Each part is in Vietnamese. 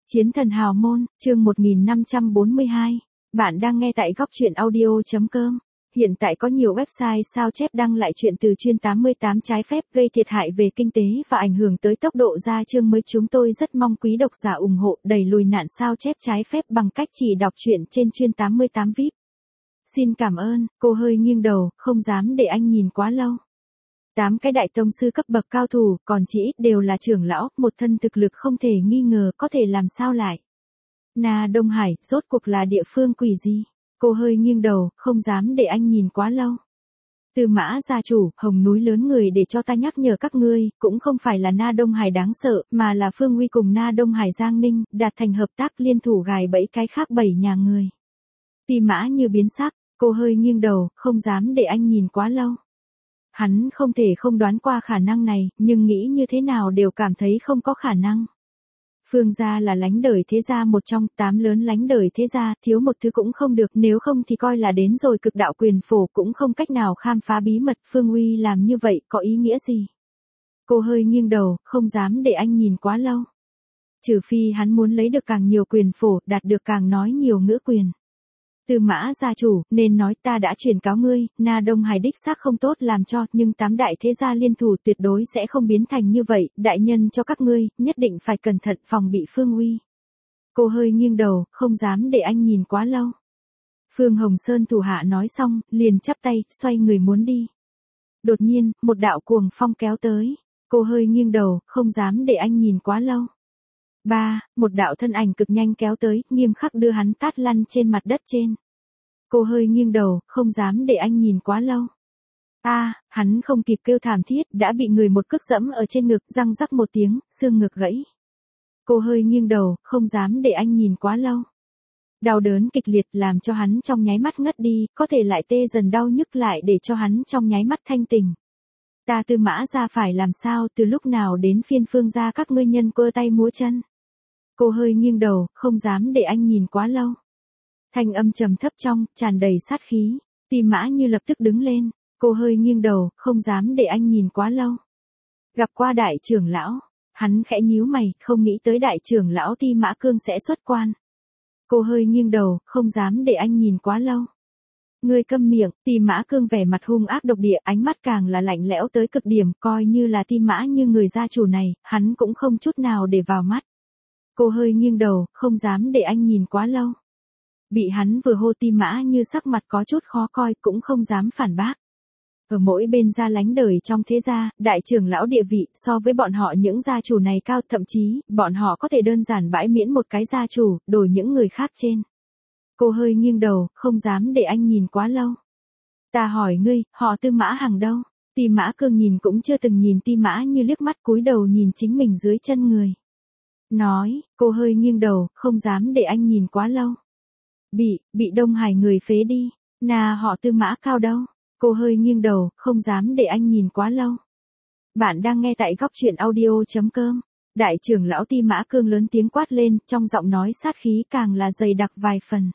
Chiến thần hào môn, chương 1542. Bạn đang nghe tại góc truyện audio.com. Hiện tại có nhiều website sao chép đăng lại chuyện từ chuyên 88 trái phép gây thiệt hại về kinh tế và ảnh hưởng tới tốc độ ra chương mới. Chúng tôi rất mong quý độc giả ủng hộ đẩy lùi nạn sao chép trái phép bằng cách chỉ đọc truyện trên chuyên 88 VIP. Xin cảm ơn. Cô hơi nghiêng đầu, không dám để anh nhìn quá lâu. 8 cái đại tông sư cấp bậc cao thủ, còn chỉ ít đều là trưởng lão, một thân thực lực không thể nghi ngờ, có thể làm sao lại. Na Đông Hải, rốt cuộc là địa phương quỷ gì? Cô hơi nghiêng đầu, không dám để anh nhìn quá lâu. Tư Mã gia chủ, hồng núi lớn người để cho ta nhắc nhở các ngươi, cũng không phải là Na Đông Hải đáng sợ, mà là Phương Uy cùng Na Đông Hải Giang Ninh, đạt thành hợp tác liên thủ gài bẫy cái khác 7 nhà người. Tư Mã như biến sắc, cô hơi nghiêng đầu, không dám để anh nhìn quá lâu. Hắn không thể không đoán qua khả năng này, nhưng nghĩ như thế nào đều cảm thấy không có khả năng. Phương gia là lánh đời thế gia một trong 8 lớn lánh đời thế gia, thiếu một thứ cũng không được, nếu không thì coi là đến rồi cực đạo quyền phổ cũng không cách nào khám phá bí mật. Phương Uy làm như vậy có ý nghĩa gì? Cô hơi nghiêng đầu, không dám để anh nhìn quá lâu. Trừ phi hắn muốn lấy được càng nhiều quyền phổ, đạt được càng nói nhiều ngữ quyền. Tư Mã gia chủ, nên nói ta đã truyền cáo ngươi, Na Đông Hải đích xác không tốt làm cho, nhưng 8 đại thế gia liên thủ tuyệt đối sẽ không biến thành như vậy, đại nhân cho các ngươi, nhất định phải cẩn thận phòng bị Phương Uy. Cô hơi nghiêng đầu, không dám để anh nhìn quá lâu. Phương Hồng Sơn thủ hạ nói xong, liền chắp tay, xoay người muốn đi. Đột nhiên, một đạo cuồng phong kéo tới. Cô hơi nghiêng đầu, không dám để anh nhìn quá lâu. Một đạo thân ảnh cực nhanh kéo tới, nghiêm khắc đưa hắn tát lăn trên mặt đất trên. Cô hơi nghiêng đầu, không dám để anh nhìn quá lâu. Hắn không kịp kêu thảm thiết, đã bị người một cước dẫm ở trên ngực, răng rắc một tiếng, xương ngực gãy. Cô hơi nghiêng đầu, không dám để anh nhìn quá lâu. Đau đớn kịch liệt làm cho hắn trong nháy mắt ngất đi, có thể lại tê dần đau nhức lại để cho hắn trong nháy mắt thanh tỉnh. Ta Tư Mã gia phải làm sao, từ lúc nào đến phiên Phương gia các ngươi nhân cơ tay múa chân. Cô hơi nghiêng đầu, không dám để anh nhìn quá lâu. Thanh âm trầm thấp trong, tràn đầy sát khí. Tư Mã Như lập tức đứng lên. Cô hơi nghiêng đầu, không dám để anh nhìn quá lâu. Gặp qua đại trưởng lão. Hắn khẽ nhíu mày, không nghĩ tới đại trưởng lão Tư Mã Cương sẽ xuất quan. Cô hơi nghiêng đầu, không dám để anh nhìn quá lâu. Ngươi câm miệng. Tư Mã Cương vẻ mặt hung ác độc địa, ánh mắt càng là lạnh lẽo tới cực điểm, coi như là Tư Mã Như người gia chủ này, hắn cũng không chút nào để vào mắt. Cô hơi nghiêng đầu, không dám để anh nhìn quá lâu. Bị hắn vừa hô Tư Mã Như sắc mặt có chút khó coi, cũng không dám phản bác. Ở mỗi bên gia lánh đời trong thế gia, đại trưởng lão địa vị so với bọn họ những gia chủ này cao, thậm chí, bọn họ có thể đơn giản bãi miễn một cái gia chủ, đổi những người khác trên. Cô hơi nghiêng đầu, không dám để anh nhìn quá lâu. Ta hỏi ngươi, họ Tư Mã hàng đâu? Tư Mã Cương nhìn cũng chưa từng nhìn Tư Mã Như liếc mắt, cúi đầu nhìn chính mình dưới chân người. Nói, cô hơi nghiêng đầu, không dám để anh nhìn quá lâu. Bị Đông Hải người phế đi. Họ Tư Mã cao đâu? Cô hơi nghiêng đầu, không dám để anh nhìn quá lâu. Bạn đang nghe tại góc truyện audio.com. Đại trưởng lão Tư Mã Cương lớn tiếng quát lên, trong giọng nói sát khí càng là dày đặc vài phần.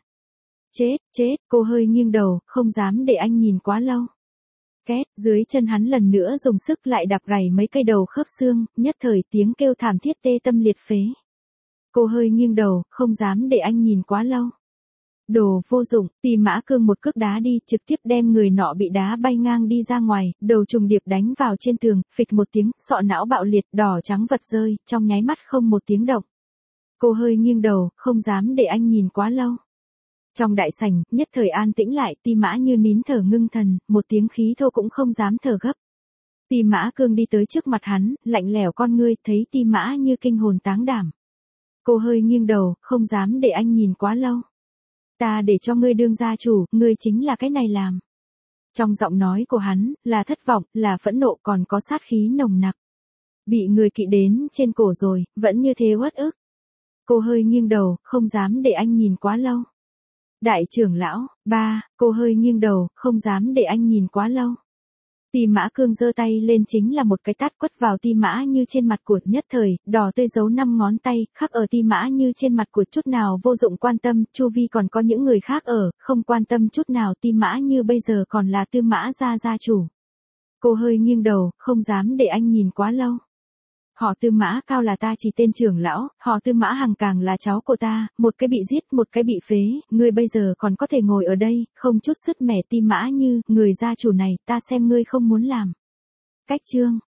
Chết, cô hơi nghiêng đầu, không dám để anh nhìn quá lâu. Két, dưới chân hắn lần nữa dùng sức lại đạp gãy mấy cây đầu khớp xương, nhất thời tiếng kêu thảm thiết tê tâm liệt phế. Cô hơi nghiêng đầu, không dám để anh nhìn quá lâu. Đồ vô dụng. Tư Mã Cương một cước đá đi, trực tiếp đem người nọ bị đá bay ngang đi ra ngoài, đầu trùng điệp đánh vào trên tường, phịch một tiếng, sọ não bạo liệt, đỏ trắng vật rơi, trong nháy mắt không một tiếng động. Cô hơi nghiêng đầu, không dám để anh nhìn quá lâu. Trong đại sảnh, nhất thời an tĩnh lại, Tư Mã Như nín thở ngưng thần, một tiếng khí thô cũng không dám thở gấp. Tư Mã Cương đi tới trước mặt hắn, lạnh lẽo con ngươi, thấy Tư Mã Như kinh hồn táng đảm. Cô hơi nghiêng đầu, không dám để anh nhìn quá lâu. Ta để cho ngươi đương gia chủ, ngươi chính là cái này làm. Trong giọng nói của hắn, là thất vọng, là phẫn nộ, còn có sát khí nồng nặc. Bị người kỵ đến trên cổ rồi, vẫn như thế uất ức. Cô hơi nghiêng đầu, không dám để anh nhìn quá lâu. Đại trưởng lão, cô hơi nghiêng đầu, không dám để anh nhìn quá lâu. Tư Mã Cương giơ tay lên chính là một cái tát quất vào Tư Mã Như trên mặt của, nhất thời, đỏ tươi dấu 5 ngón tay, khắc ở Tư Mã Như trên mặt của, chút nào vô dụng quan tâm, chu vi còn có những người khác ở, không quan tâm chút nào. Tư Mã Như bây giờ còn là Tư Mã gia gia chủ. Cô hơi nghiêng đầu, không dám để anh nhìn quá lâu. Họ Tư Mã Cao là ta chỉ tên trưởng lão, họ Tư Mã Hằng càng là cháu của ta, một cái bị giết, một cái bị phế, ngươi bây giờ còn có thể ngồi ở đây, không chút sứt mẻ tim Mã Như, người gia chủ này, ta xem ngươi không muốn làm. Cách chương